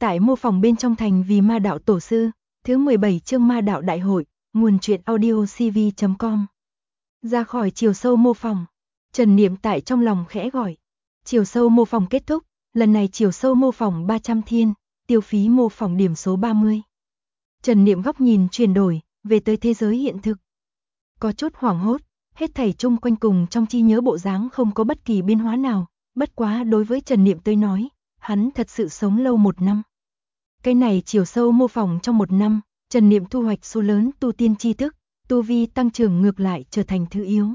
Tại mô phỏng bên trong thành vì ma đạo tổ sư, thứ 17 chương ma đạo đại hội, nguồn truyện audio cv.com. Ra khỏi chiều sâu mô phỏng, Trần Niệm tại trong lòng khẽ gọi. Chiều sâu mô phỏng kết thúc, lần này chiều sâu mô phỏng 300 thiên, tiêu phí mô phỏng điểm số 30. Trần Niệm góc nhìn chuyển đổi, về tới thế giới hiện thực. Có chút hoảng hốt, hết thảy chung quanh cùng trong trí nhớ bộ dáng không có bất kỳ biến hóa nào, bất quá đối với Trần Niệm tới nói, hắn thật sự sống lâu 1 năm. Cái này chiều sâu mô phỏng trong 1 năm, Trần Niệm thu hoạch số lớn tu tiên tri thức, tu vi tăng trưởng ngược lại trở thành thứ yếu.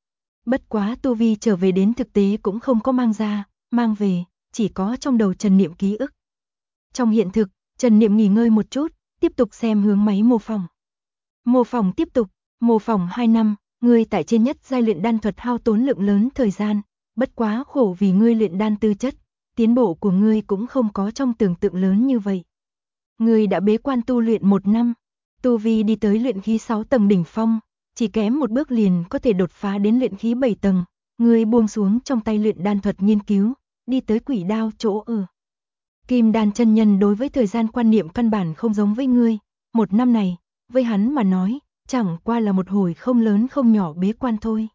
Bất quá tu vi trở về đến thực tế cũng không có mang ra, mang về, chỉ có trong đầu Trần Niệm ký ức. Trong hiện thực, Trần Niệm nghỉ ngơi một chút, tiếp tục xem hướng máy mô phỏng. Mô phỏng tiếp tục, mô phỏng 2 năm, ngươi tại trên nhất giai luyện đan thuật hao tốn lượng lớn thời gian, bất quá khổ vì ngươi luyện đan tư chất, tiến bộ của ngươi cũng không có trong tưởng tượng lớn như vậy. Ngươi đã bế quan tu luyện 1 năm, tu vi đi tới luyện khí 6 tầng đỉnh phong, chỉ kém một bước liền có thể đột phá đến luyện khí 7 tầng, ngươi buông xuống trong tay luyện đan thuật nghiên cứu, đi tới Quỷ Đao chỗ ở. Kim Đan chân nhân đối với thời gian quan niệm căn bản không giống với ngươi, 1 năm này, với hắn mà nói, chẳng qua là một hồi không lớn không nhỏ bế quan thôi.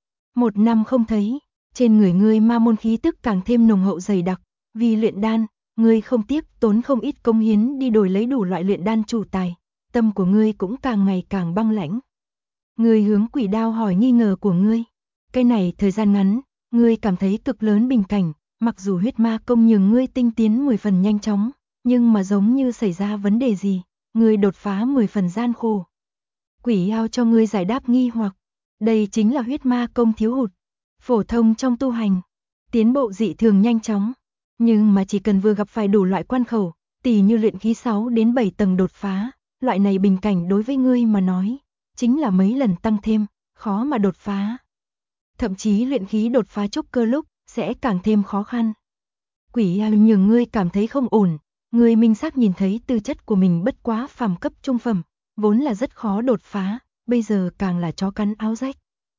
1 năm không thấy, trên người ngươi ma môn khí tức càng thêm nồng hậu dày đặc, vì luyện đan, ngươi không tiếc tốn không ít công hiến đi đổi lấy đủ loại luyện đan chủ tài, tâm của ngươi cũng càng ngày càng băng lãnh. Ngươi hướng Quỷ Đao hỏi nghi ngờ của ngươi, cái này thời gian ngắn, ngươi cảm thấy cực lớn bình cảnh, mặc dù huyết ma công nhường ngươi tinh tiến 10 phần nhanh chóng, nhưng mà giống như xảy ra vấn đề gì, ngươi đột phá 10 phần gian khổ. Quỷ Đao cho ngươi giải đáp nghi hoặc, đây chính là huyết ma công thiếu hụt, phổ thông trong tu hành, tiến bộ dị thường nhanh chóng, nhưng mà chỉ cần vừa gặp phải đủ loại quan khẩu, tỉ như luyện khí 6 đến 7 tầng đột phá, loại này bình cảnh đối với ngươi mà nói, chính là mấy lần tăng thêm, khó mà đột phá. Thậm chí luyện khí đột phá trúc cơ lúc, sẽ càng thêm khó khăn. Quỷ Đao nhường ngươi cảm thấy không ổn, ngươi minh xác nhìn thấy tư chất của mình bất quá phàm cấp trung phẩm, vốn là rất khó đột phá, bây giờ càng là chó cắn áo rách.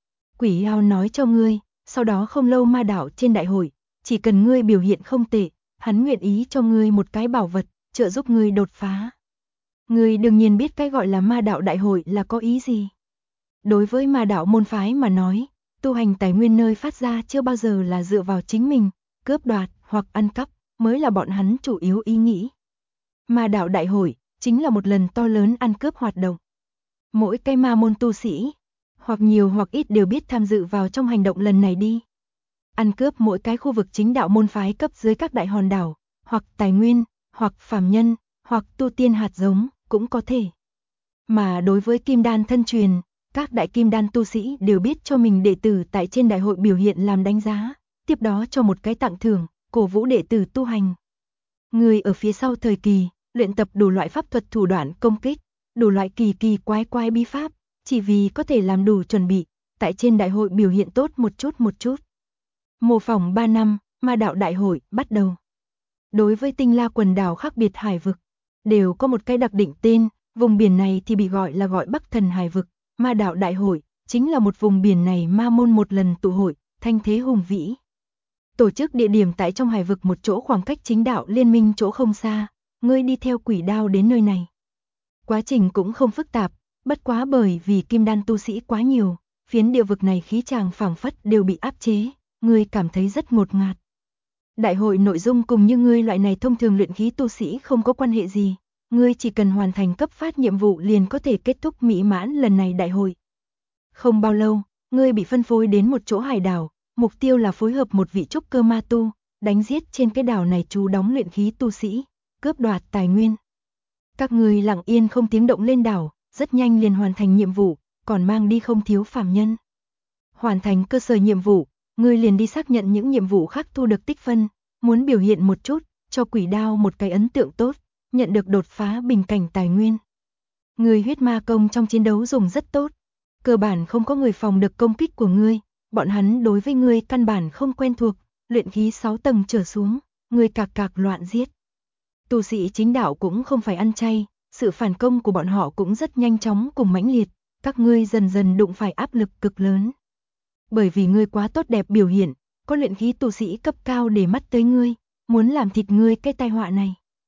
Quỷ Đao nói cho ngươi, sau đó không lâu ma đạo trên đại hội, chỉ cần ngươi biểu hiện không tệ, hắn nguyện ý cho ngươi một cái bảo vật, trợ giúp ngươi đột phá. Ngươi đương nhiên biết cái gọi là ma đạo đại hội là có ý gì. Đối với ma đạo môn phái mà nói, tu hành tài nguyên nơi phát ra chưa bao giờ là dựa vào chính mình, cướp đoạt hoặc ăn cắp mới là bọn hắn chủ yếu ý nghĩ. Ma đạo đại hội chính là một lần to lớn ăn cướp hoạt động. Mỗi cái ma môn tu sĩ, hoặc nhiều hoặc ít đều biết tham dự vào trong hành động lần này đi. Ăn cướp mỗi cái khu vực chính đạo môn phái cấp dưới các đại hòn đảo, hoặc tài nguyên, hoặc phàm nhân, hoặc tu tiên hạt giống, cũng có thể. Mà đối với kim đan thân truyền, các đại kim đan tu sĩ đều biết cho mình đệ tử tại trên đại hội biểu hiện làm đánh giá, tiếp đó cho một cái tặng thưởng, cổ vũ đệ tử tu hành. Người ở phía sau thời kỳ, luyện tập đủ loại pháp thuật thủ đoạn công kích, đủ loại kỳ kỳ quái quái bí pháp, chỉ vì có thể làm đủ chuẩn bị, tại trên đại hội biểu hiện tốt một chút. Mô phỏng 3 năm, ma đạo đại hội bắt đầu. Đối với Tinh La quần đảo khác biệt hải vực, đều có một cái đặc định tên, vùng biển này thì bị gọi là gọi Bắc Thần hải vực, ma đạo đại hội, chính là một vùng biển này ma môn một lần tụ hội, thanh thế hùng vĩ. Tổ chức địa điểm tại trong hải vực một chỗ khoảng cách chính đạo liên minh chỗ không xa, ngươi đi theo Quỷ Đao đến nơi này. Quá trình cũng không phức tạp, bất quá bởi vì kim đan tu sĩ quá nhiều, phiến địa vực này khí tràng phảng phất đều bị áp chế, ngươi cảm thấy rất ngột ngạt. Đại hội nội dung cùng như ngươi loại này thông thường luyện khí tu sĩ không có quan hệ gì, ngươi chỉ cần hoàn thành cấp phát nhiệm vụ liền có thể kết thúc mỹ mãn lần này đại hội. Không bao lâu, ngươi bị phân phối đến một chỗ hải đảo, mục tiêu là phối hợp một vị trúc cơ ma tu, đánh giết trên cái đảo này trú đóng luyện khí tu sĩ, cướp đoạt tài nguyên. Các ngươi lặng yên không tiếng động lên đảo, rất nhanh liền hoàn thành nhiệm vụ, còn mang đi không thiếu phàm nhân. Hoàn thành cơ sở nhiệm vụ, ngươi liền đi xác nhận những nhiệm vụ khác thu được tích phân, muốn biểu hiện một chút, cho Quỷ Đao một cái ấn tượng tốt, nhận được đột phá bình cảnh tài nguyên. Ngươi huyết ma công trong chiến đấu dùng rất tốt, cơ bản không có người phòng được công kích của ngươi, bọn hắn đối với ngươi căn bản không quen thuộc, luyện khí 6 tầng trở xuống, ngươi cạc loạn giết. Tu sĩ chính đạo cũng không phải ăn chay, sự phản công của bọn họ cũng rất nhanh chóng cùng mãnh liệt, các ngươi dần dần đụng phải áp lực cực lớn. Bởi vì ngươi quá tốt đẹp biểu hiện, có luyện khí tu sĩ cấp cao để mắt tới ngươi, muốn làm thịt ngươi cái tai họa này.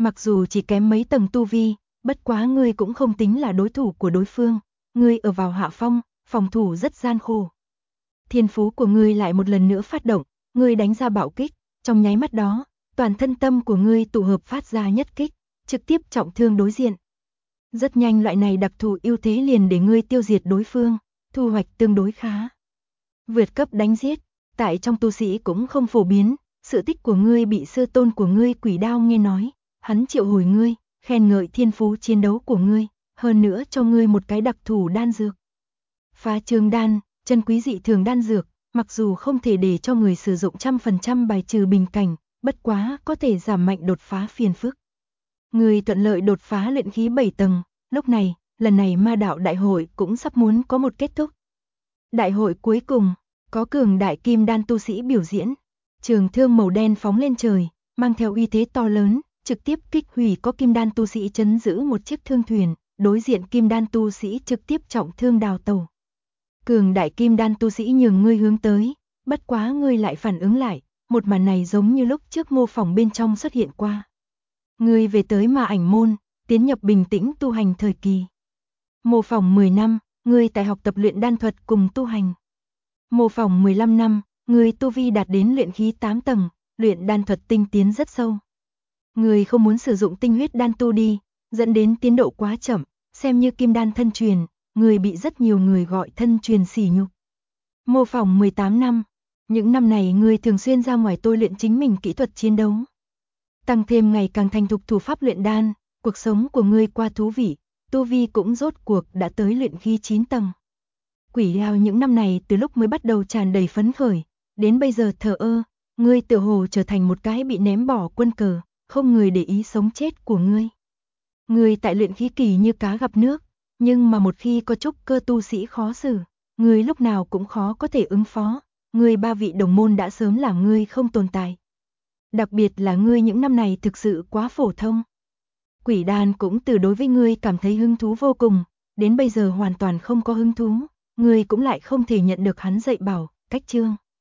Mặc dù chỉ kém mấy tầng tu vi, bất quá ngươi cũng không tính là đối thủ của đối phương, ngươi ở vào hạ phong, phòng thủ rất gian khổ. Thiên phú của ngươi lại một lần nữa phát động, ngươi đánh ra bạo kích, trong nháy mắt đó, toàn thân tâm của ngươi tụ hợp phát ra nhất kích, trực tiếp trọng thương đối diện. Rất nhanh loại này đặc thù ưu thế liền để ngươi tiêu diệt đối phương, thu hoạch tương đối khá. Vượt cấp đánh giết, tại trong tu sĩ cũng không phổ biến, sự tích của ngươi bị sư tôn của ngươi Quỷ Đao nghe nói, hắn triệu hồi ngươi, khen ngợi thiên phú chiến đấu của ngươi, hơn nữa cho ngươi một cái đặc thù đan dược. Phá trương đan, chân quý dị thường đan dược, mặc dù không thể để cho người sử dụng 100% bài trừ bình cảnh, bất quá có thể giảm mạnh đột phá phiền phức. Ngươi thuận lợi đột phá luyện khí 7 tầng, lúc này, lần này ma đạo đại hội cũng sắp muốn có một kết thúc. Đại hội cuối cùng, có cường đại kim đan tu sĩ biểu diễn, trường thương màu đen phóng lên trời, mang theo uy thế to lớn, trực tiếp kích hủy có kim đan tu sĩ trấn giữ một chiếc thương thuyền, đối diện kim đan tu sĩ trực tiếp trọng thương đào tẩu. Cường đại kim đan tu sĩ nhường ngươi hướng tới, bất quá ngươi lại phản ứng lại, một màn này giống như lúc trước mô phỏng bên trong xuất hiện qua. Ngươi về tới Ma Ảnh môn, tiến nhập bình tĩnh tu hành thời kỳ. Mô phỏng 10 năm, ngươi tại học tập luyện đan thuật cùng tu hành. Mô phỏng 15 năm, ngươi tu vi đạt đến luyện khí 8 tầng, luyện đan thuật tinh tiến rất sâu. Ngươi không muốn sử dụng tinh huyết đan tu đi, dẫn đến tiến độ quá chậm, xem như kim đan thân truyền, ngươi bị rất nhiều người gọi thân truyền sỉ nhục. Mô phỏng 18 năm, những năm này ngươi thường xuyên ra ngoài tôi luyện chính mình kỹ thuật chiến đấu. Tăng thêm ngày càng thành thục thủ pháp luyện đan, cuộc sống của ngươi qua thú vị, tu vi cũng rốt cuộc đã tới luyện khí 9 tầng. Quỷ Đao những năm này từ lúc mới bắt đầu tràn đầy phấn khởi, đến bây giờ thờ ơ, ngươi tựa hồ trở thành một cái bị ném bỏ quân cờ, không người để ý sống chết của ngươi. Ngươi tại luyện khí kỳ như cá gặp nước, nhưng mà một khi có trúc cơ tu sĩ khó xử, ngươi lúc nào cũng khó có thể ứng phó, ngươi ba vị đồng môn đã sớm làm ngươi không tồn tại. Đặc biệt là ngươi những năm này thực sự quá phổ thông. Quỷ Đan cũng từ đối với ngươi cảm thấy hứng thú vô cùng, đến bây giờ hoàn toàn không có hứng thú, ngươi cũng lại không thể nhận được hắn dạy bảo, cách chương.